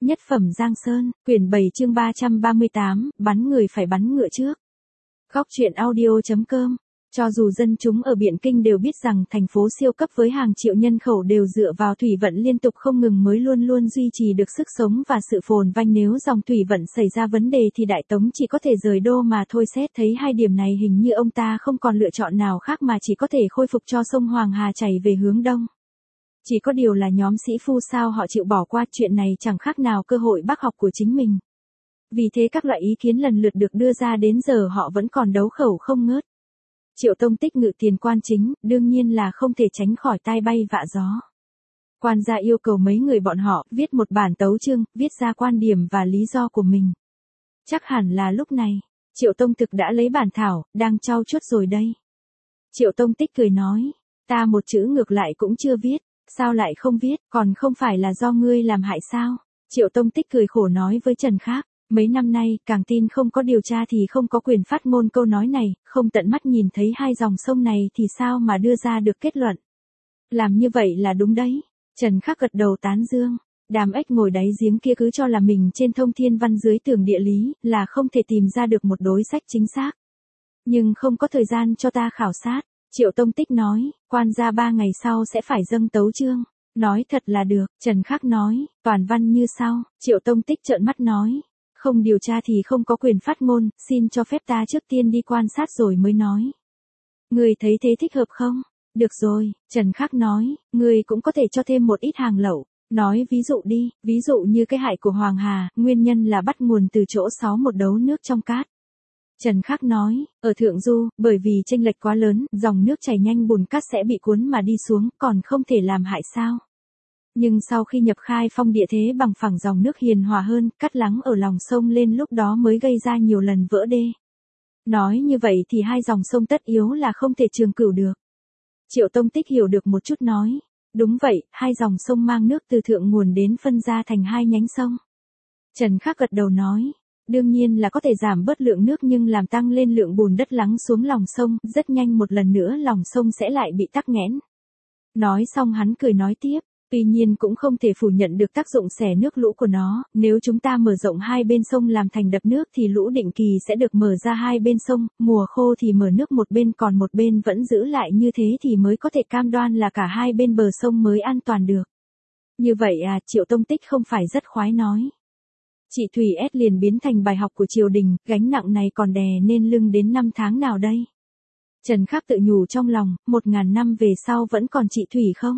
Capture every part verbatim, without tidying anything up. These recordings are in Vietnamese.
Nhất phẩm Giang Sơn, quyển bảy chương ba trăm ba mươi tám, bắn người phải bắn ngựa trước. Góc truyện audio chấm com. Cho dù dân chúng ở Biện Kinh đều biết rằng thành phố siêu cấp với hàng triệu nhân khẩu đều dựa vào thủy vận liên tục không ngừng mới luôn luôn duy trì được sức sống và sự phồn vinh, nếu dòng thủy vận xảy ra vấn đề thì Đại Tống chỉ có thể rời đô mà thôi. Xét thấy hai điểm này, hình như ông ta không còn lựa chọn nào khác mà chỉ có thể khôi phục cho sông Hoàng Hà chảy về hướng đông. Chỉ có điều là nhóm sĩ phu sao họ chịu bỏ qua chuyện này, chẳng khác nào cơ hội bác học của chính mình. Vì thế các loại ý kiến lần lượt được đưa ra, đến giờ họ vẫn còn đấu khẩu không ngớt. Triệu Tông Tích ngự tiền quan chính, đương nhiên là không thể tránh khỏi tai bay vạ gió. Quan gia yêu cầu mấy người bọn họ viết một bản tấu chương, viết ra quan điểm và lý do của mình. Chắc hẳn là lúc này, Triệu Tông Thực đã lấy bản thảo, đang trau chuốt rồi đây. Triệu Tông Tích cười nói, ta một chữ ngược lại cũng chưa viết, sao lại không viết, còn không phải là do ngươi làm hại sao? Triệu Tông Tích cười khổ nói với Trần Khác. Mấy năm nay, càng tin không có điều tra thì không có quyền phát ngôn câu nói này, không tận mắt nhìn thấy hai dòng sông này thì sao mà đưa ra được kết luận. Làm như vậy là đúng đấy. Trần Khắc gật đầu tán dương. Đàm Ếch ngồi đáy giếng kia cứ cho là mình trên thông thiên văn dưới tường địa lý, là không thể tìm ra được một đối sách chính xác. Nhưng không có thời gian cho ta khảo sát. Triệu Tông Tích nói, quan gia ba ngày sau sẽ phải dâng tấu chương. Nói thật là được, Trần Khắc nói, toàn văn như sau. Triệu Tông Tích trợn mắt nói. Không điều tra thì không có quyền phát ngôn, xin cho phép ta trước tiên đi quan sát rồi mới nói. Người thấy thế thích hợp không? Được rồi, Trần Khắc nói, người cũng có thể cho thêm một ít hàng lậu. Nói ví dụ đi, ví dụ như cái hại của Hoàng Hà, nguyên nhân là bắt nguồn từ chỗ sáu một đấu nước trong cát. Trần Khắc nói, ở Thượng Du, bởi vì chênh lệch quá lớn, dòng nước chảy nhanh bùn cát sẽ bị cuốn mà đi xuống, còn không thể làm hại sao? Nhưng sau khi nhập khai phong địa thế bằng phẳng, dòng nước hiền hòa hơn, cát lắng ở lòng sông lên, lúc đó mới gây ra nhiều lần vỡ đê. Nói như vậy thì hai dòng sông tất yếu là không thể trường cửu được. Triệu Tông Tích hiểu được một chút nói, đúng vậy, hai dòng sông mang nước từ thượng nguồn đến phân ra thành hai nhánh sông. Trần Khắc gật đầu nói, đương nhiên là có thể giảm bớt lượng nước nhưng làm tăng lên lượng bùn đất lắng xuống lòng sông, rất nhanh một lần nữa lòng sông sẽ lại bị tắc nghẽn. Nói xong hắn cười nói tiếp. Tuy nhiên cũng không thể phủ nhận được tác dụng xẻ nước lũ của nó, nếu chúng ta mở rộng hai bên sông làm thành đập nước thì lũ định kỳ sẽ được mở ra hai bên sông, mùa khô thì mở nước một bên còn một bên vẫn giữ lại, như thế thì mới có thể cam đoan là cả hai bên bờ sông mới an toàn được. Như vậy à, Triệu Tông Tích không phải rất khoái nói. Chị Thủy S liền biến thành bài học của triều đình, gánh nặng này còn đè nên lưng đến năm tháng nào đây? Trần Khắc tự nhủ trong lòng, một ngàn năm về sau vẫn còn chị Thủy không?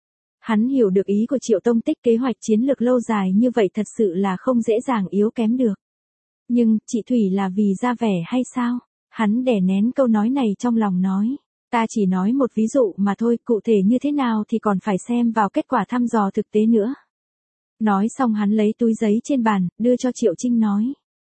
Hắn hiểu được ý của Triệu Tông Tích, kế hoạch chiến lược lâu dài như vậy thật sự là không dễ dàng yếu kém được. Nhưng, chị Thủy là vì ra vẻ hay sao? Hắn đè nén câu nói này trong lòng nói. Ta chỉ nói một ví dụ mà thôi, cụ thể như thế nào thì còn phải xem vào kết quả thăm dò thực tế nữa. Nói xong hắn lấy túi giấy trên bàn, đưa cho Triệu Trinh nói.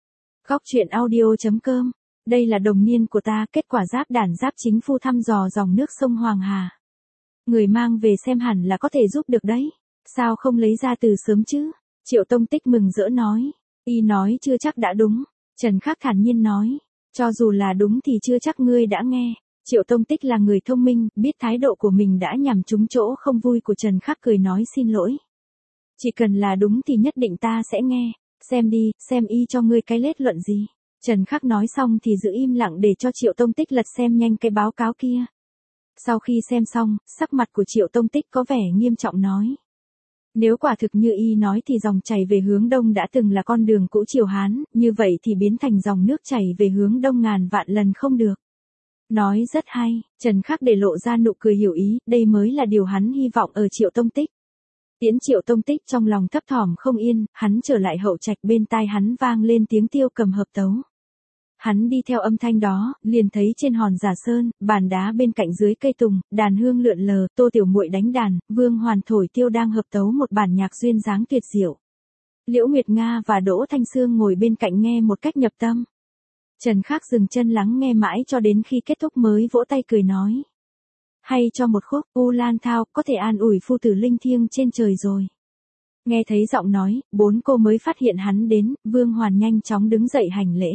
Góc truyện audio chấm com, đây là đồng niên của ta, kết quả giáp đản giáp chính phu thăm dò dòng nước sông Hoàng Hà. Người mang về xem hẳn là có thể giúp được đấy. Sao không lấy ra từ sớm chứ? Triệu Tông Tích mừng rỡ nói. Y nói chưa chắc đã đúng. Trần Khắc thản nhiên nói. Cho dù là đúng thì chưa chắc ngươi đã nghe. Triệu Tông Tích là người thông minh, biết thái độ của mình đã nhằm trúng chỗ không vui của Trần Khắc, cười nói xin lỗi. Chỉ cần là đúng thì nhất định ta sẽ nghe. Xem đi, xem y cho ngươi cái lết luận gì. Trần Khắc nói xong thì giữ im lặng để cho Triệu Tông Tích lật xem nhanh cái báo cáo kia. Sau khi xem xong, sắc mặt của Triệu Tông Tích có vẻ nghiêm trọng nói. Nếu quả thực như y nói thì dòng chảy về hướng đông đã từng là con đường cũ Triều Hán, như vậy thì biến thành dòng nước chảy về hướng đông ngàn vạn lần không được. Nói rất hay, Trần Khắc để lộ ra nụ cười hiểu ý, đây mới là điều hắn hy vọng ở Triệu Tông Tích. Tiễn Triệu Tông Tích trong lòng thấp thỏm không yên, hắn trở lại hậu trạch, bên tai hắn vang lên tiếng Tiêu Cầm hợp tấu. Hắn đi theo âm thanh đó, liền thấy trên hòn Giả Sơn, bàn đá bên cạnh dưới cây tùng, đàn hương lượn lờ, Tô Tiểu Muội đánh đàn, Vương Hoàn thổi tiêu đang hợp tấu một bản nhạc duyên dáng tuyệt diệu. Liễu Nguyệt Nga và Đỗ Thanh Sương ngồi bên cạnh nghe một cách nhập tâm. Trần Khắc dừng chân lắng nghe mãi cho đến khi kết thúc mới vỗ tay cười nói. Hay cho một khúc, U Lan Thao, có thể an ủi phu tử linh thiêng trên trời rồi. Nghe thấy giọng nói, bốn cô mới phát hiện hắn đến, Vương Hoàn nhanh chóng đứng dậy hành lễ.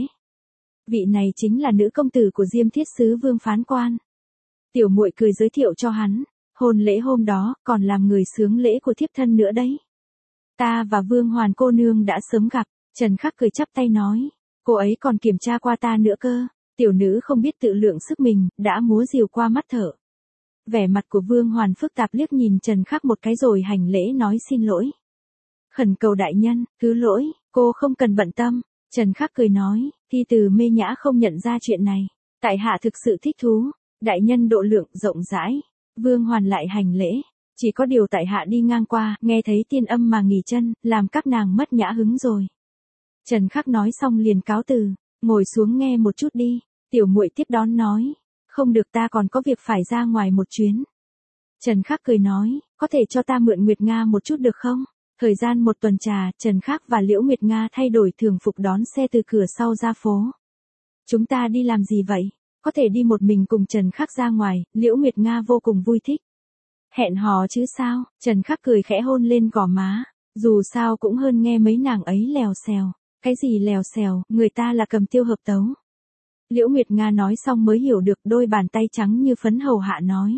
Vị này chính là nữ công tử của Diêm Thiết Sứ Vương Phán Quan. Tiểu Muội cười giới thiệu cho hắn, hôn lễ hôm đó, còn làm người xướng lễ của thiếp thân nữa đấy. Ta và Vương Hoàn cô nương đã sớm gặp, Trần Khắc cười chắp tay nói. Cô ấy còn kiểm tra qua ta nữa cơ. Tiểu nữ không biết tự lượng sức mình, đã múa rìu qua mắt thở. Vẻ mặt của Vương Hoàn phức tạp liếc nhìn Trần Khắc một cái rồi hành lễ nói xin lỗi. Khẩn cầu đại nhân, thứ lỗi, cô không cần bận tâm. Trần Khắc cười nói, thi từ mê nhã không nhận ra chuyện này. Tại hạ thực sự thích thú, đại nhân độ lượng rộng rãi. Vương Hoàn lại hành lễ. Chỉ có điều tại hạ đi ngang qua, nghe thấy tiên âm mà nghỉ chân, làm các nàng mất nhã hứng rồi. Trần Khắc nói xong liền cáo từ, ngồi xuống nghe một chút đi. Tiểu muội tiếp đón nói, không được ta còn có việc phải ra ngoài một chuyến. Trần Khắc cười nói, có thể cho ta mượn Nguyệt Nga một chút được không? Thời gian một tuần trà, Trần Khắc và Liễu Nguyệt Nga thay đổi thường phục đón xe từ cửa sau ra phố. Chúng ta đi làm gì vậy? Có thể đi một mình cùng Trần Khắc ra ngoài, Liễu Nguyệt Nga vô cùng vui thích. Hẹn hò chứ sao? Trần Khắc cười khẽ hôn lên gò má, dù sao cũng hơn nghe mấy nàng ấy lèo xèo. Cái gì lèo xèo, người ta là cầm tiêu hợp tấu. Liễu Nguyệt Nga nói xong mới hiểu được, đôi bàn tay trắng như phấn hầu hạ nói.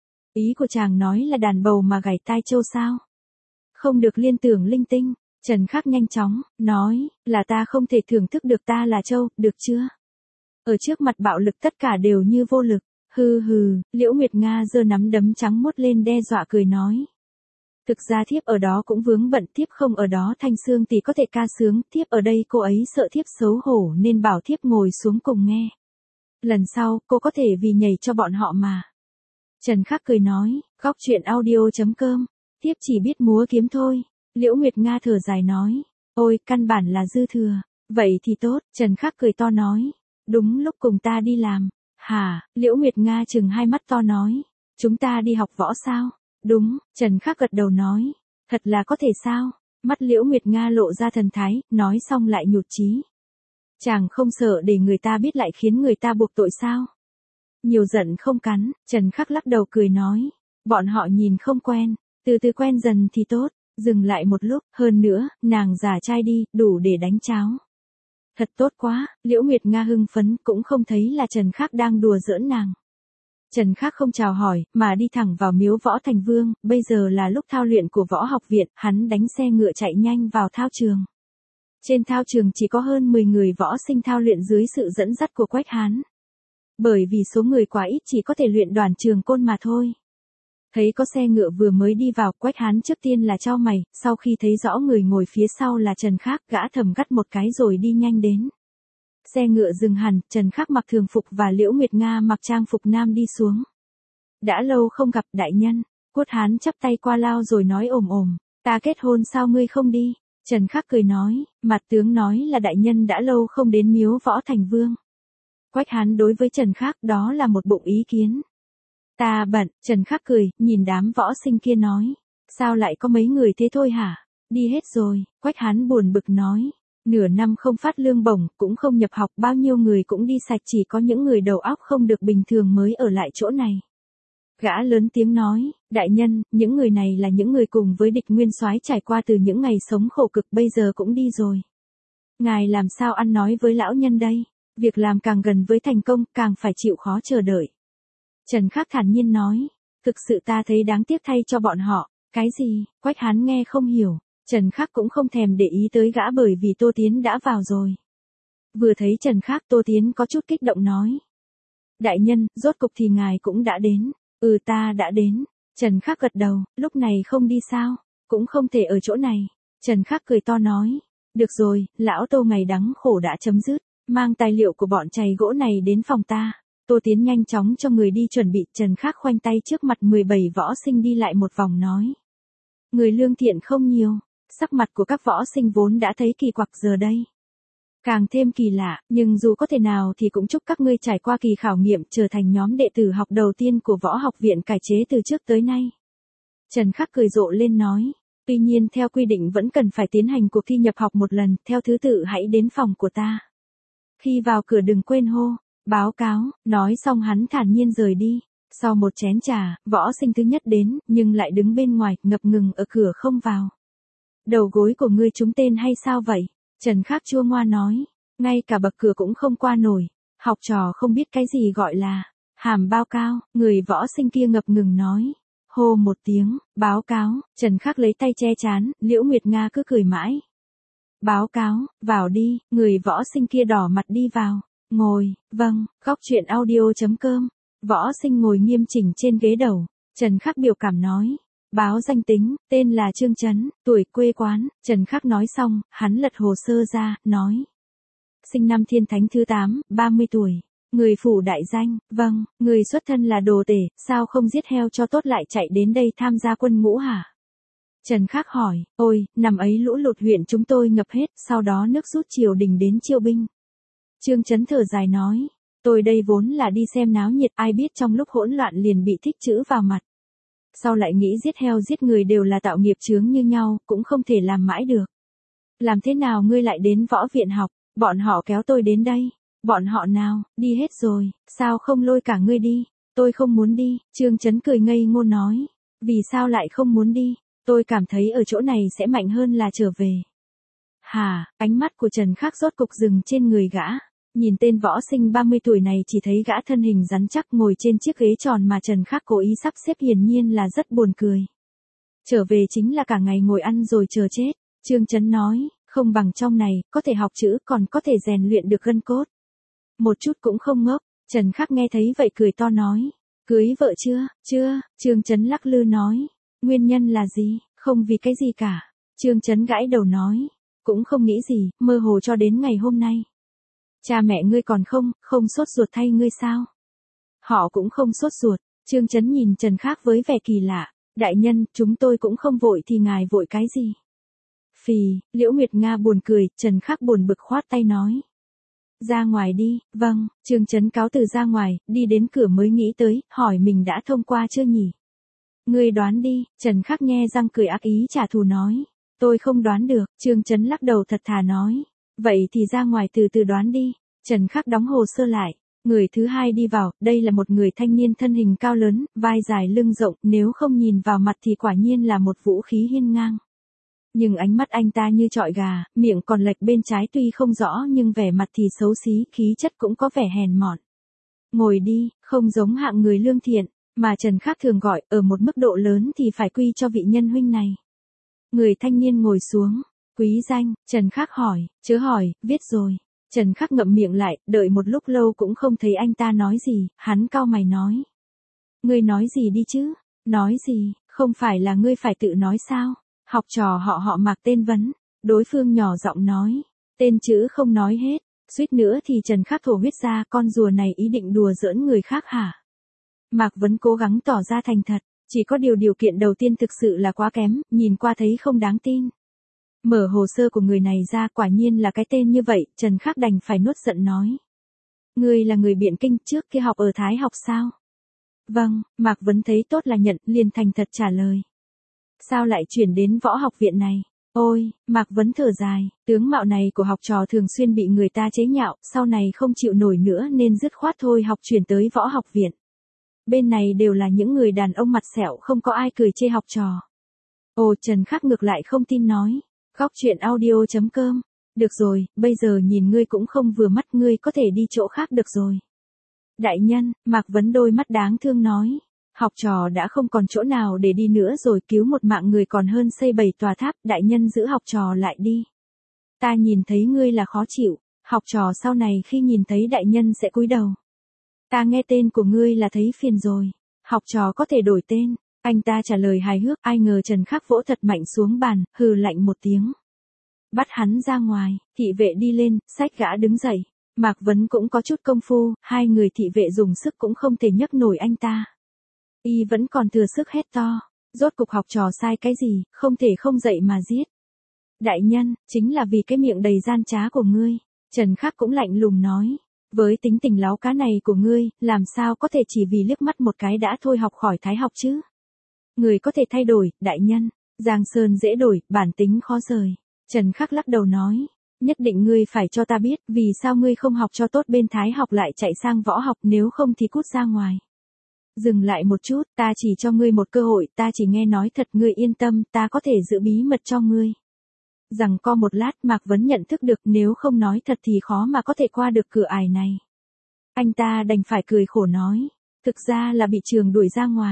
Ý của chàng nói là đàn bầu mà gảy tai châu sao? Không được liên tưởng linh tinh. Trần Khắc nhanh chóng, nói, là ta không thể thưởng thức được ta là châu, được chưa? Ở trước mặt bạo lực tất cả đều như vô lực. Hừ hừ, Liễu Nguyệt Nga giơ nắm đấm trắng mốt lên đe dọa cười nói. Thực ra thiếp ở đó cũng vướng bận, thiếp không ở đó Thanh Sương tỷ có thể ca sướng, thiếp ở đây cô ấy sợ thiếp xấu hổ nên bảo thiếp ngồi xuống cùng nghe. Lần sau, cô có thể vì nhảy cho bọn họ mà. Trần Khắc cười nói, góc chuyện audio chấm com, thiếp chỉ biết múa kiếm thôi. Liễu Nguyệt Nga thở dài nói, ôi, căn bản là dư thừa. Vậy thì tốt, Trần Khắc cười to nói, đúng lúc cùng ta đi làm. Hả? Liễu Nguyệt Nga trừng hai mắt to nói, chúng ta đi học võ sao? Đúng, Trần Khắc gật đầu nói, thật là có thể sao? Mắt Liễu Nguyệt Nga lộ ra thần thái, nói xong lại nhụt chí. Chàng không sợ để người ta biết lại khiến người ta buộc tội sao? Nhiều giận không cắn, Trần Khắc lắc đầu cười nói, bọn họ nhìn không quen, từ từ quen dần thì tốt. Dừng lại một lúc, hơn nữa, nàng giả trai đi, đủ để đánh cháo. Thật tốt quá, Liễu Nguyệt Nga hưng phấn, cũng không thấy là Trần Khắc đang đùa giỡn nàng. Trần Khắc không chào hỏi, mà đi thẳng vào miếu võ thành vương, bây giờ là lúc thao luyện của võ học viện, hắn đánh xe ngựa chạy nhanh vào thao trường. Trên thao trường chỉ có hơn mười người võ sinh thao luyện dưới sự dẫn dắt của Quách Hán. Bởi vì số người quá ít chỉ có thể luyện đoàn trường côn mà thôi. Thấy có xe ngựa vừa mới đi vào, Quách Hán trước tiên là chau mày, sau khi thấy rõ người ngồi phía sau là Trần Khắc, gã thầm gắt một cái rồi đi nhanh đến. Xe ngựa dừng hẳn, Trần Khắc mặc thường phục và Liễu Nguyệt Nga mặc trang phục nam đi xuống. Đã lâu không gặp đại nhân, Quách Hán chắp tay qua lao rồi nói ồm ồm, ta kết hôn sao ngươi không đi? Trần Khắc cười nói, mặt tướng nói là đại nhân đã lâu không đến miếu võ thành vương. Quách Hán đối với Trần Khắc đó là một bụng ý kiến. Ta bận, Trần Khắc cười, nhìn đám võ sinh kia nói. Sao lại có mấy người thế thôi hả? Đi hết rồi, Quách Hán buồn bực nói. Nửa năm không phát lương bổng, cũng không nhập học, bao nhiêu người cũng đi sạch, chỉ có những người đầu óc không được bình thường mới ở lại chỗ này. Gã lớn tiếng nói, đại nhân, những người này là những người cùng với địch nguyên soái trải qua từ những ngày sống khổ cực bây giờ cũng đi rồi. Ngài làm sao ăn nói với lão nhân đây? Việc làm càng gần với thành công, càng phải chịu khó chờ đợi. Trần Khắc thản nhiên nói, thực sự ta thấy đáng tiếc thay cho bọn họ. Cái gì? Quách Hán nghe không hiểu. Trần Khắc cũng không thèm để ý tới gã bởi vì Tô Tiến đã vào rồi. Vừa thấy Trần Khắc, Tô Tiến có chút kích động nói. Đại nhân, rốt cục thì ngài cũng đã đến. Ừ, ta đã đến. Trần Khắc gật đầu, lúc này không đi sao? Cũng không thể ở chỗ này. Trần Khắc cười to nói. Được rồi, lão Tô ngày đắng khổ đã chấm dứt. Mang tài liệu của bọn chày gỗ này đến phòng ta. Tô Tiến nhanh chóng cho người đi chuẩn bị. Trần Khắc khoanh tay trước mặt mười bảy võ sinh đi lại một vòng nói. Người lương thiện không nhiều. Sắc mặt của các võ sinh vốn đã thấy kỳ quặc giờ đây. Càng thêm kỳ lạ, nhưng dù có thể nào thì cũng chúc các ngươi trải qua kỳ khảo nghiệm trở thành nhóm đệ tử học đầu tiên của võ học viện cải chế từ trước tới nay. Trần Khắc cười rộ lên nói. Tuy nhiên theo quy định vẫn cần phải tiến hành cuộc thi nhập học một lần, theo thứ tự hãy đến phòng của ta. Khi vào cửa đừng quên hô, báo cáo, nói xong hắn thản nhiên rời đi. Sau một chén trà, võ sinh thứ nhất đến, nhưng lại đứng bên ngoài, ngập ngừng ở cửa không vào. Đầu gối của ngươi trúng tên hay sao vậy? Trần Khắc chua ngoa nói, ngay cả bậc cửa cũng không qua nổi, học trò không biết cái gì gọi là hàm bao cao, người võ sinh kia ngập ngừng nói, hô một tiếng, báo cáo, Trần Khắc lấy tay che chán, Liễu Nguyệt Nga cứ cười mãi. Báo cáo, vào đi, người võ sinh kia đỏ mặt đi vào, ngồi, vâng, góc chuyện audio.com, võ sinh ngồi nghiêm chỉnh trên ghế đầu, Trần Khắc biểu cảm nói. Báo danh tính, tên là Trương Chấn, tuổi quê quán, Trần Khắc nói xong, hắn lật hồ sơ ra, nói. Sinh năm Thiên Thánh thứ tám, ba mươi tuổi. Người phủ đại danh, vâng, người xuất thân là đồ tể, sao không giết heo cho tốt lại chạy đến đây tham gia quân ngũ hả? Trần Khắc hỏi, ôi, năm ấy lũ lụt huyện chúng tôi ngập hết, sau đó nước rút triều đình đến chiêu binh. Trương Chấn thở dài nói, tôi đây vốn là đi xem náo nhiệt, ai biết trong lúc hỗn loạn liền bị thích chữ vào mặt. Sau lại nghĩ giết heo giết người đều là tạo nghiệp chướng như nhau, cũng không thể làm mãi được. Làm thế nào ngươi lại đến võ viện học, bọn họ kéo tôi đến đây. Bọn họ nào, đi hết rồi, sao không lôi cả ngươi đi, tôi không muốn đi, Trương Chấn cười ngây ngô nói, vì sao lại không muốn đi, tôi cảm thấy ở chỗ này sẽ mạnh hơn là trở về. Hà, ánh mắt của Trần Khắc rốt cục dừng trên người gã, nhìn tên võ sinh ba mươi tuổi này chỉ thấy gã thân hình rắn chắc ngồi trên chiếc ghế tròn mà Trần Khắc cố ý sắp xếp hiển nhiên là rất buồn cười. Trở về chính là cả ngày ngồi ăn rồi chờ chết, Trương Chấn nói, không bằng trong này, có thể học chữ còn có thể rèn luyện được gân cốt. Một chút cũng không ngốc, Trần Khắc nghe thấy vậy cười to nói, cưới vợ chưa, chưa, Trương Chấn lắc lư nói, nguyên nhân là gì, không vì cái gì cả, Trương Chấn gãi đầu nói, cũng không nghĩ gì, mơ hồ cho đến ngày hôm nay. Cha mẹ ngươi còn không, không sốt ruột thay ngươi sao? Họ cũng không sốt ruột, Trương Chấn nhìn Trần Khắc với vẻ kỳ lạ, đại nhân, chúng tôi cũng không vội thì ngài vội cái gì? Phì, Liễu Nguyệt Nga buồn cười, Trần Khắc buồn bực khoát tay nói. Ra ngoài đi, vâng, Trương Chấn cáo từ ra ngoài, đi đến cửa mới nghĩ tới, hỏi mình đã thông qua chưa nhỉ? Ngươi đoán đi, Trần Khắc nghe răng cười ác ý trả thù nói. Tôi không đoán được, Trương Chấn lắc đầu thật thà nói. Vậy thì ra ngoài từ từ đoán đi, Trần Khắc đóng hồ sơ lại. Người thứ hai đi vào, đây là một người thanh niên thân hình cao lớn, vai dài lưng rộng, nếu không nhìn vào mặt thì quả nhiên là một vũ khí hiên ngang. Nhưng ánh mắt anh ta như trọi gà, miệng còn lệch bên trái tuy không rõ nhưng vẻ mặt thì xấu xí, khí chất cũng có vẻ hèn mọn. Ngồi đi, không giống hạng người lương thiện, mà Trần Khắc thường gọi, ở một mức độ lớn thì phải quy cho vị nhân huynh này. Người thanh niên ngồi xuống, quý danh, Trần Khắc hỏi, chớ hỏi, viết rồi. Trần Khắc ngậm miệng lại, đợi một lúc lâu cũng không thấy anh ta nói gì, hắn cau mày nói. Ngươi nói gì đi chứ, nói gì, không phải là ngươi phải tự nói sao? Học trò họ họ Mạc tên vấn, đối phương nhỏ giọng nói, tên chữ không nói hết, suýt nữa thì Trần Khắc thổ huyết ra, con rùa này ý định đùa giỡn người khác hả? Mạc Vấn cố gắng tỏ ra thành thật, chỉ có điều điều kiện đầu tiên thực sự là quá kém, nhìn qua thấy không đáng tin. Mở hồ sơ của người này ra, quả nhiên là cái tên như vậy, Trần Khắc đành phải nuốt giận nói. Ngươi là người Biện Kinh, trước kia học ở Thái học sao? Vâng, Mạc Vấn thấy tốt là nhận, liền thành thật trả lời. Sao lại chuyển đến võ học viện này? Ôi, Mạc Vấn thở dài, tướng mạo này của học trò thường xuyên bị người ta chế nhạo, sau này không chịu nổi nữa nên dứt khoát thôi học chuyển tới võ học viện. Bên này đều là những người đàn ông mặt sẹo, không có ai cười chê học trò. Ồ, Trần Khắc ngược lại không tin nói. Góc chuyện audio.com. Được rồi, bây giờ nhìn ngươi cũng không vừa mắt, ngươi có thể đi chỗ khác được rồi. Đại nhân, Mạc Vấn đôi mắt đáng thương nói. Học trò đã không còn chỗ nào để đi nữa rồi, cứu một mạng người còn hơn xây bảy tòa tháp, đại nhân giữ học trò lại đi. Ta nhìn thấy ngươi là khó chịu, học trò sau này khi nhìn thấy đại nhân sẽ cúi đầu. Ta nghe tên của ngươi là thấy phiền rồi, học trò có thể đổi tên. Anh ta trả lời hài hước, ai ngờ Trần Khắc vỗ thật mạnh xuống bàn, hừ lạnh một tiếng. Bắt hắn ra ngoài, thị vệ đi lên, xách gã đứng dậy. Mạc Vấn cũng có chút công phu, hai người thị vệ dùng sức cũng không thể nhấc nổi anh ta. Y vẫn còn thừa sức hét to, rốt cục học trò sai cái gì, không thể không dậy mà giết. Đại nhân, chính là vì cái miệng đầy gian trá của ngươi. Trần Khắc cũng lạnh lùng nói, với tính tình láo cá này của ngươi, làm sao có thể chỉ vì liếc mắt một cái đã thôi học khỏi Thái học chứ? Người có thể thay đổi, đại nhân, Giang Sơn dễ đổi, bản tính khó rời. Trần Khắc lắc đầu nói, nhất định ngươi phải cho ta biết, vì sao ngươi không học cho tốt bên Thái học lại chạy sang võ học, nếu không thì cút ra ngoài. Dừng lại một chút, ta chỉ cho ngươi một cơ hội, ta chỉ nghe nói thật, ngươi yên tâm, ta có thể giữ bí mật cho ngươi. Rằng co một lát, Mạc Vấn nhận thức được, nếu không nói thật thì khó mà có thể qua được cửa ải này. Anh ta đành phải cười khổ nói, thực ra là bị trường đuổi ra ngoài.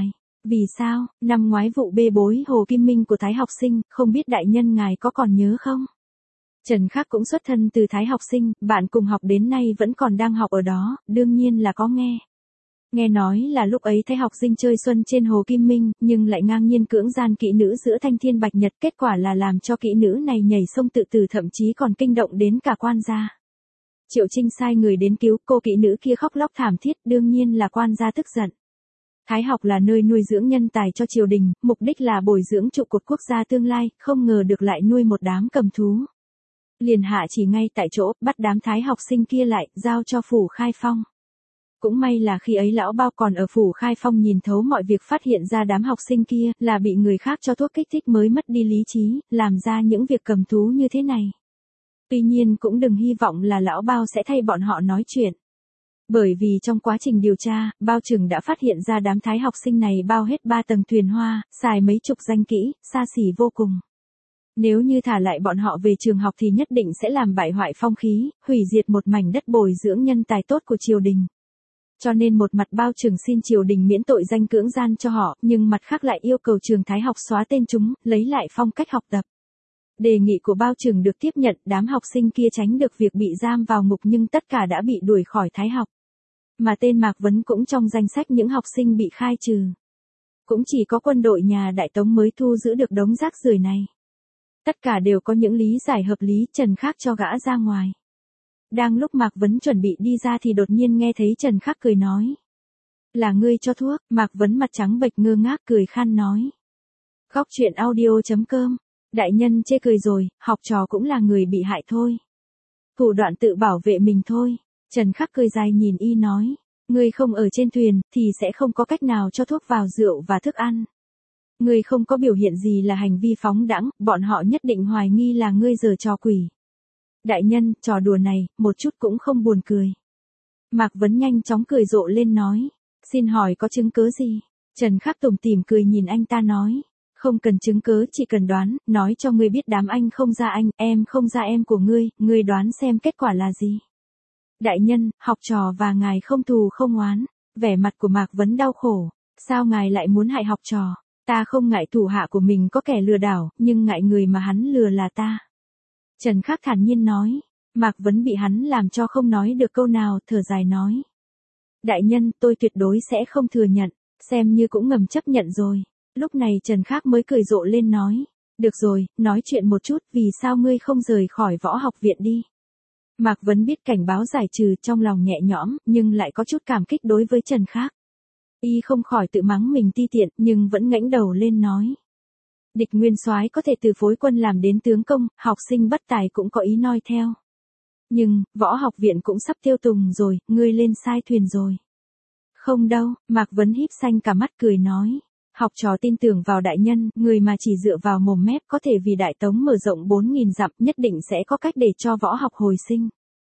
Vì sao, năm ngoái vụ bê bối Hồ Kim Minh của Thái học sinh, không biết đại nhân ngài có còn nhớ không? Trần Khắc cũng xuất thân từ Thái học sinh, bạn cùng học đến nay vẫn còn đang học ở đó, đương nhiên là có nghe. Nghe nói là lúc ấy Thái học sinh chơi xuân trên Hồ Kim Minh, nhưng lại ngang nhiên cưỡng gian kỹ nữ giữa Thanh Thiên Bạch Nhật, kết quả là làm cho kỹ nữ này nhảy sông tự tử, thậm chí còn kinh động đến cả quan gia. Triệu Trinh sai người đến cứu, cô kỹ nữ kia khóc lóc thảm thiết, đương nhiên là quan gia tức giận. Thái học là nơi nuôi dưỡng nhân tài cho triều đình, mục đích là bồi dưỡng trụ cột quốc gia tương lai, không ngờ được lại nuôi một đám cầm thú. Liền hạ chỉ ngay tại chỗ, bắt đám Thái học sinh kia lại, giao cho phủ Khai Phong. Cũng may là khi ấy lão Bao còn ở phủ Khai Phong nhìn thấu mọi việc, phát hiện ra đám học sinh kia là bị người khác cho thuốc kích thích mới mất đi lý trí, làm ra những việc cầm thú như thế này. Tuy nhiên cũng đừng hy vọng là lão Bao sẽ thay bọn họ nói chuyện. Bởi vì trong quá trình điều tra, Bao trưởng đã phát hiện ra đám Thái học sinh này bao hết ba tầng thuyền hoa, xài mấy chục danh kỹ, xa xỉ vô cùng. Nếu như thả lại bọn họ về trường học thì nhất định sẽ làm bại hoại phong khí, hủy diệt một mảnh đất bồi dưỡng nhân tài tốt của triều đình. Cho nên một mặt Bao trưởng xin triều đình miễn tội danh cưỡng gian cho họ, nhưng mặt khác lại yêu cầu trường Thái học xóa tên chúng, lấy lại phong cách học tập. Đề nghị của Bao trưởng được tiếp nhận, đám học sinh kia tránh được việc bị giam vào ngục nhưng tất cả đã bị đuổi khỏi Thái học. Mà tên Mạc Vấn cũng trong danh sách những học sinh bị khai trừ. Cũng chỉ có quân đội nhà Đại Tống mới thu giữ được đống rác rưởi này. Tất cả đều có những lý giải hợp lý, Trần Khắc cho gã ra ngoài. Đang lúc Mạc Vấn chuẩn bị đi ra thì đột nhiên nghe thấy Trần Khắc cười nói. Là ngươi cho thuốc, Mạc Vấn mặt trắng bệch ngơ ngác cười khan nói. Góc truyện audio chấm com, đại nhân chê cười rồi, học trò cũng là người bị hại thôi. Thủ đoạn tự bảo vệ mình thôi. Trần Khắc cười dài nhìn y nói. Ngươi không ở trên thuyền, thì sẽ không có cách nào cho thuốc vào rượu và thức ăn. Ngươi không có biểu hiện gì là hành vi phóng đãng, bọn họ nhất định hoài nghi là ngươi giở trò quỷ. Đại nhân, trò đùa này, một chút cũng không buồn cười. Mạc Vấn nhanh chóng cười rộ lên nói. Xin hỏi có chứng cớ gì? Trần Khắc tủm tỉm cười nhìn anh ta nói. Không cần chứng cớ, chỉ cần đoán, nói cho ngươi biết đám anh không ra anh, em không ra em của ngươi, ngươi đoán xem kết quả là gì. Đại nhân, học trò và ngài không thù không oán. Vẻ mặt của Mạc Vấn đau khổ. Sao ngài lại muốn hại học trò? Ta không ngại thủ hạ của mình có kẻ lừa đảo, nhưng ngại người mà hắn lừa là ta. Trần Khắc thản nhiên nói. Mạc Vấn bị hắn làm cho không nói được câu nào, thở dài nói. Đại nhân, tôi tuyệt đối sẽ không thừa nhận, xem như cũng ngầm chấp nhận rồi. Lúc này Trần Khắc mới cười rộ lên nói. Được rồi, nói chuyện một chút, vì sao ngươi không rời khỏi võ học viện đi? Mạc Vấn biết cảnh báo giải trừ, trong lòng nhẹ nhõm, nhưng lại có chút cảm kích đối với Trần Khắc. Y không khỏi tự mắng mình ti tiện, nhưng vẫn ngẩng đầu lên nói. Địch Nguyên Soái có thể từ phối quân làm đến tướng công, học sinh bất tài cũng có ý noi theo. Nhưng, võ học viện cũng sắp tiêu tùng rồi, ngươi lên sai thuyền rồi. Không đâu, Mạc Vấn híp xanh cả mắt cười nói. Học trò tin tưởng vào đại nhân, người mà chỉ dựa vào mồm mép có thể vì Đại Tống mở rộng bốn nghìn dặm, nhất định sẽ có cách để cho võ học hồi sinh.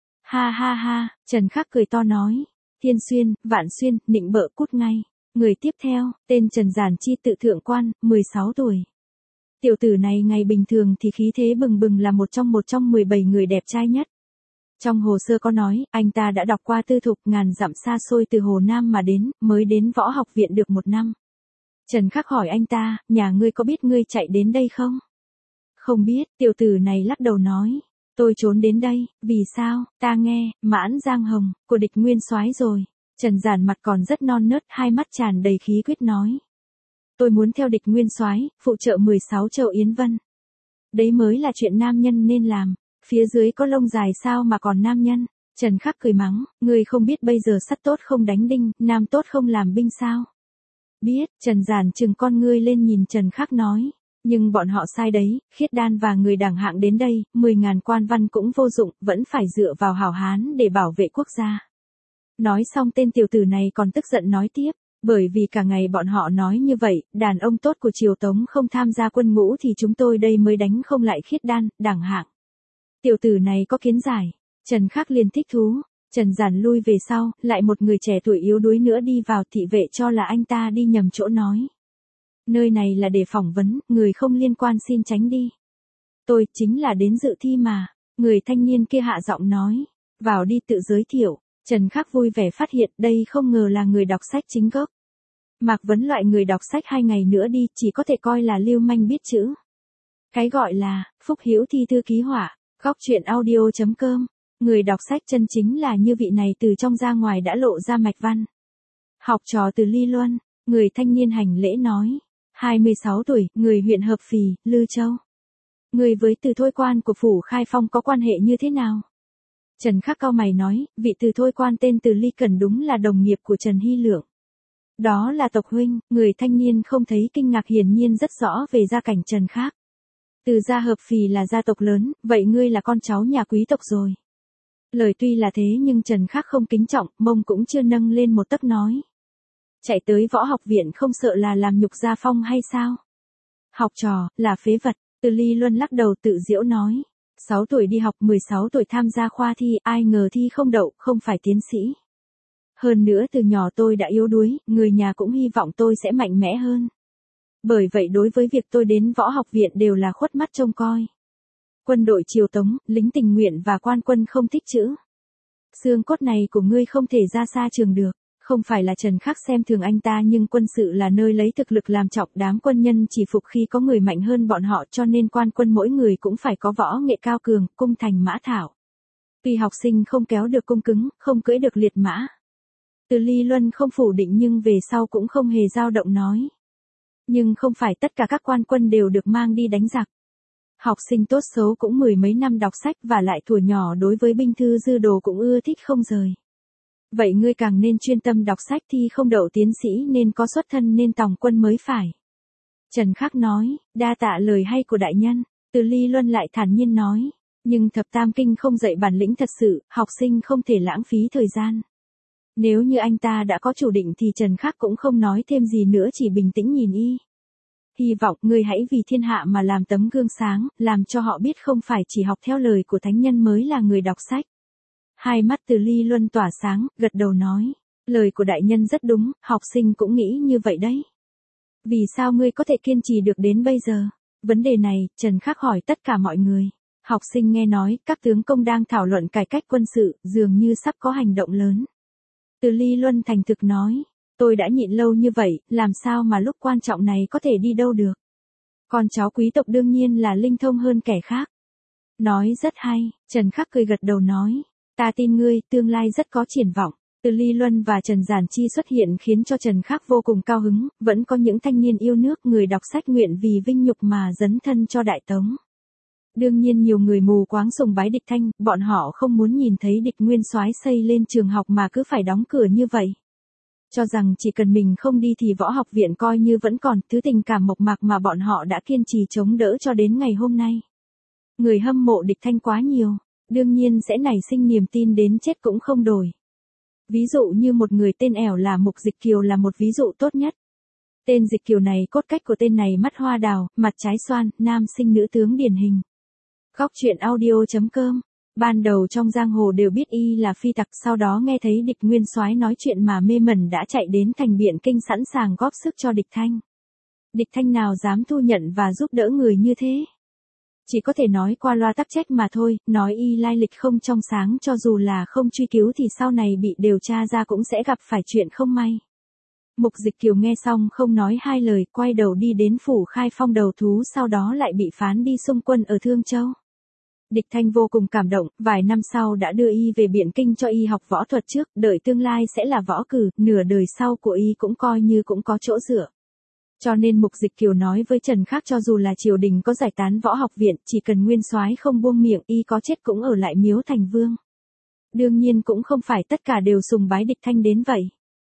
Ha ha ha, Trần Khắc cười to nói. Thiên Xuyên, Vạn Xuyên, nịnh bợ cút ngay. Người tiếp theo, tên Trần Giản Chi tự thượng quan, mười sáu tuổi. Tiểu tử này ngày bình thường thì khí thế bừng bừng, là một trong một trong mười bảy người đẹp trai nhất. Trong hồ sơ có nói, anh ta đã đọc qua tư thục, ngàn dặm xa xôi từ Hồ Nam mà đến, mới đến võ học viện được một năm. Trần Khắc hỏi anh ta, nhà ngươi có biết ngươi chạy đến đây không? Không biết, tiểu tử này lắc đầu nói. Tôi trốn đến đây, vì sao? Ta nghe, Mãn Giang Hồng, của Địch Nguyên Soái rồi. Trần Giản mặt còn rất non nớt, hai mắt tràn đầy khí quyết nói. Tôi muốn theo Địch Nguyên Soái, phụ trợ mười sáu châu Yến Vân. Đấy mới là chuyện nam nhân nên làm. Phía dưới có lông dài sao mà còn nam nhân? Trần Khắc cười mắng, ngươi không biết bây giờ sắt tốt không đánh đinh, nam tốt không làm binh sao? Biết, Trần Giản trừng con ngươi lên nhìn Trần Khắc nói. Nhưng bọn họ sai đấy, khiết đan và người đẳng hạng đến đây, mười ngàn quan văn cũng vô dụng, vẫn phải dựa vào hảo hán để bảo vệ quốc gia. Nói xong tên tiểu tử này còn tức giận nói tiếp, bởi vì cả ngày bọn họ nói như vậy, đàn ông tốt của triều Tống không tham gia quân ngũ thì chúng tôi đây mới đánh không lại khiết đan, đẳng hạng. Tiểu tử này có kiến giải, Trần Khắc liền thích thú. Trần Giản lui về sau, lại một người trẻ tuổi yếu đuối nữa đi vào, thị vệ cho là anh ta đi nhầm chỗ nói. Nơi này là để phỏng vấn, người không liên quan xin tránh đi. Tôi chính là đến dự thi mà. Người thanh niên kia hạ giọng nói. Vào đi tự giới thiệu. Trần Khắc vui vẻ phát hiện đây không ngờ là người đọc sách chính gốc. Mạc Vấn loại người đọc sách hai ngày nữa đi chỉ có thể coi là lưu manh biết chữ. Cái gọi là, phúc hữu thi thư ký họa, góc truyện audio.com. Người đọc sách chân chính là như vị này từ trong ra ngoài đã lộ ra mạch văn. Học trò Từ Ly Luân, người thanh niên hành lễ nói. hai mươi sáu tuổi, người huyện Hợp Phì, Lư Châu. Người với Từ Thôi Quan của phủ Khai Phong có quan hệ như thế nào? Trần Khắc cau mày nói, vị Từ Thôi Quan tên Từ Ly Cẩn đúng là đồng nghiệp của Trần Hy Lượng. Đó là tộc huynh, người thanh niên không thấy kinh ngạc, hiển nhiên rất rõ về gia cảnh Trần Khắc. Từ gia Hợp Phì là gia tộc lớn, vậy ngươi là con cháu nhà quý tộc rồi. Lời tuy là thế nhưng Trần Khắc không kính trọng, mông cũng chưa nâng lên một tấc nói. Chạy tới võ học viện không sợ là làm nhục gia phong hay sao? Học trò, là phế vật, Từ Ly Luân lắc đầu tự giễu nói. sáu tuổi đi học, mười sáu tuổi tham gia khoa thi, ai ngờ thi không đậu, không phải tiến sĩ. Hơn nữa từ nhỏ tôi đã yếu đuối, người nhà cũng hy vọng tôi sẽ mạnh mẽ hơn. Bởi vậy đối với việc tôi đến võ học viện đều là khuất mắt trông coi. Quân đội triều Tống, lính tình nguyện và quan quân không thích chữ. Xương cốt này của ngươi không thể ra xa trường được. Không phải là Trần Khắc xem thường anh ta nhưng quân sự là nơi lấy thực lực làm trọng, đám quân nhân chỉ phục khi có người mạnh hơn bọn họ, cho nên quan quân mỗi người cũng phải có võ nghệ cao cường, cung thành mã thảo. Tuy học sinh không kéo được cung cứng, không cưỡi được liệt mã. Từ Ly Luân không phủ định nhưng về sau cũng không hề dao động nói. Nhưng không phải tất cả các quan quân đều được mang đi đánh giặc. Học sinh tốt xấu cũng mười mấy năm đọc sách và lại thuở nhỏ đối với binh thư dư đồ cũng ưa thích không rời. Vậy ngươi càng nên chuyên tâm đọc sách, thi không đậu tiến sĩ nên có xuất thân nên tòng quân mới phải. Trần Khắc nói, đa tạ lời hay của đại nhân. Từ Ly Luân lại thản nhiên nói, nhưng thập tam kinh không dạy bản lĩnh thật sự, học sinh không thể lãng phí thời gian. Nếu như anh ta đã có chủ định thì Trần Khắc cũng không nói thêm gì nữa, chỉ bình tĩnh nhìn y. Hy vọng ngươi hãy vì thiên hạ mà làm tấm gương sáng, làm cho họ biết không phải chỉ học theo lời của thánh nhân mới là người đọc sách. Hai mắt Từ Ly Luân tỏa sáng, gật đầu nói, lời của đại nhân rất đúng, học sinh cũng nghĩ như vậy đấy. Vì sao ngươi có thể kiên trì được đến bây giờ? Vấn đề này, Trần Khắc hỏi tất cả mọi người. Học sinh nghe nói, các tướng công đang thảo luận cải cách quân sự, dường như sắp có hành động lớn. Từ Ly Luân thành thực nói, tôi đã nhịn lâu như vậy, làm sao mà lúc quan trọng này có thể đi đâu được. Con cháu quý tộc đương nhiên là linh thông hơn kẻ khác. Nói rất hay, Trần Khắc cười gật đầu nói, ta tin ngươi, tương lai rất có triển vọng. Từ Ly Luân và Trần Giản Chi xuất hiện khiến cho Trần Khắc vô cùng cao hứng, vẫn có những thanh niên yêu nước, người đọc sách nguyện vì vinh nhục mà dấn thân cho Đại Tống. Đương nhiên nhiều người mù quáng sùng bái Địch Thanh, bọn họ không muốn nhìn thấy Địch Nguyên Soái xây lên trường học mà cứ phải đóng cửa như vậy. Cho rằng chỉ cần mình không đi thì võ học viện coi như vẫn còn, thứ tình cảm mộc mạc mà bọn họ đã kiên trì chống đỡ cho đến ngày hôm nay. Người hâm mộ Địch Thanh quá nhiều, đương nhiên sẽ nảy sinh niềm tin đến chết cũng không đổi. Ví dụ như một người tên ẻo là Mục Dịch Kiều là một ví dụ tốt nhất. Tên Dịch Kiều này, cốt cách của tên này mắt hoa đào, mặt trái xoan, nam sinh nữ tướng điển hình. Góc truyện audio.com. Ban đầu trong giang hồ đều biết y là phi tặc, sau đó nghe thấy Địch Nguyên Soái nói chuyện mà mê mẩn đã chạy đến thành Biện Kinh sẵn sàng góp sức cho Địch Thanh. Địch Thanh nào dám thu nhận và giúp đỡ người như thế? Chỉ có thể nói qua loa tắc trách mà thôi, nói y lai lịch không trong sáng, cho dù là không truy cứu thì sau này bị điều tra ra cũng sẽ gặp phải chuyện không may. Mục Dịch Kiều nghe xong không nói hai lời, quay đầu đi đến phủ Khai Phong đầu thú, sau đó lại bị phán đi xung quân ở Thương Châu. Địch Thanh vô cùng cảm động, vài năm sau đã đưa y về Biện Kinh cho y học võ thuật trước, đợi tương lai sẽ là võ cử, nửa đời sau của y cũng coi như cũng có chỗ dựa. Cho nên Mục Dịch Kiều nói với Trần Khắc cho dù là triều đình có giải tán võ học viện, chỉ cần Nguyên Soái không buông miệng, y có chết cũng ở lại Miếu Thành Vương. Đương nhiên cũng không phải tất cả đều sùng bái Địch Thanh đến vậy.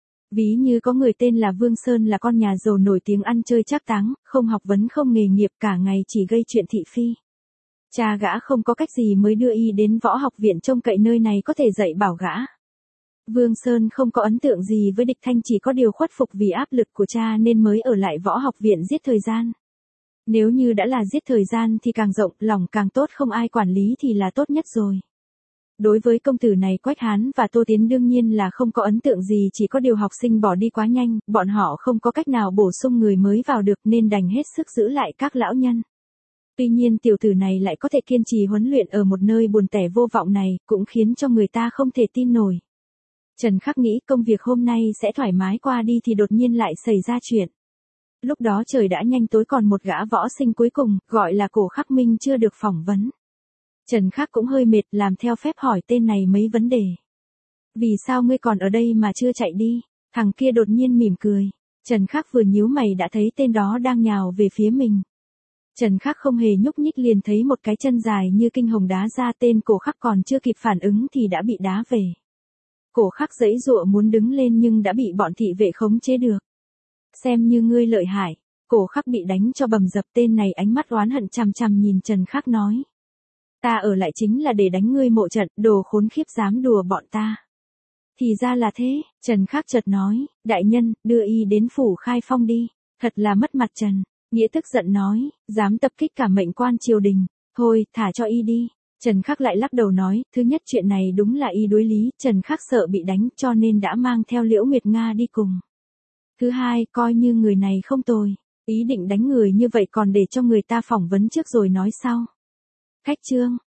Ví như có người tên là Vương Sơn là con nhà giàu nổi tiếng ăn chơi trác táng, không học vấn không nghề nghiệp, cả ngày chỉ gây chuyện thị phi. Cha gã không có cách gì mới đưa y đến võ học viện trông cậy nơi này có thể dạy bảo gã. Vương Sơn không có ấn tượng gì với Địch Thanh, chỉ có điều khuất phục vì áp lực của cha nên mới ở lại võ học viện giết thời gian. Nếu như đã là giết thời gian thì càng rộng, lòng càng tốt, không ai quản lý thì là tốt nhất rồi. Đối với công tử này Quách Hán và Tô Tiến đương nhiên là không có ấn tượng gì, chỉ có điều học sinh bỏ đi quá nhanh, bọn họ không có cách nào bổ sung người mới vào được nên đành hết sức giữ lại các lão nhân. Tuy nhiên tiểu tử này lại có thể kiên trì huấn luyện ở một nơi buồn tẻ vô vọng này, cũng khiến cho người ta không thể tin nổi. Trần Khắc nghĩ công việc hôm nay sẽ thoải mái qua đi thì đột nhiên lại xảy ra chuyện. Lúc đó trời đã nhanh tối còn một gã võ sinh cuối cùng, gọi là Cổ Khắc Minh chưa được phỏng vấn. Trần Khắc cũng hơi mệt, làm theo phép hỏi tên này mấy vấn đề. Vì sao ngươi còn ở đây mà chưa chạy đi? Thằng kia đột nhiên mỉm cười. Trần Khắc vừa nhíu mày đã thấy tên đó đang nhào về phía mình. Trần Khắc không hề nhúc nhích liền thấy một cái chân dài như kinh hồng đá ra, tên Cổ Khắc còn chưa kịp phản ứng thì đã bị đá về. Cổ Khắc giãy giụa muốn đứng lên nhưng đã bị bọn thị vệ khống chế được. Xem như ngươi lợi hại. Cổ Khắc bị đánh cho bầm dập, tên này ánh mắt oán hận chằm chằm nhìn Trần Khắc nói. Ta ở lại chính là để đánh ngươi một trận, đồ khốn khiếp dám đùa bọn ta. Thì ra là thế, Trần Khắc chợt nói, đại nhân, đưa y đến phủ Khai Phong đi. Thật là mất mặt Trần. Nghĩa tức giận nói, dám tập kích cả mệnh quan triều đình. Thôi, thả cho y đi. Trần Khắc lại lắc đầu nói, thứ nhất chuyện này đúng là y đối lý, Trần Khắc sợ bị đánh cho nên đã mang theo Liễu Nguyệt Nga đi cùng. Thứ hai, coi như người này không tồi, ý định đánh người như vậy còn để cho người ta phỏng vấn trước rồi nói sau. Khách trương,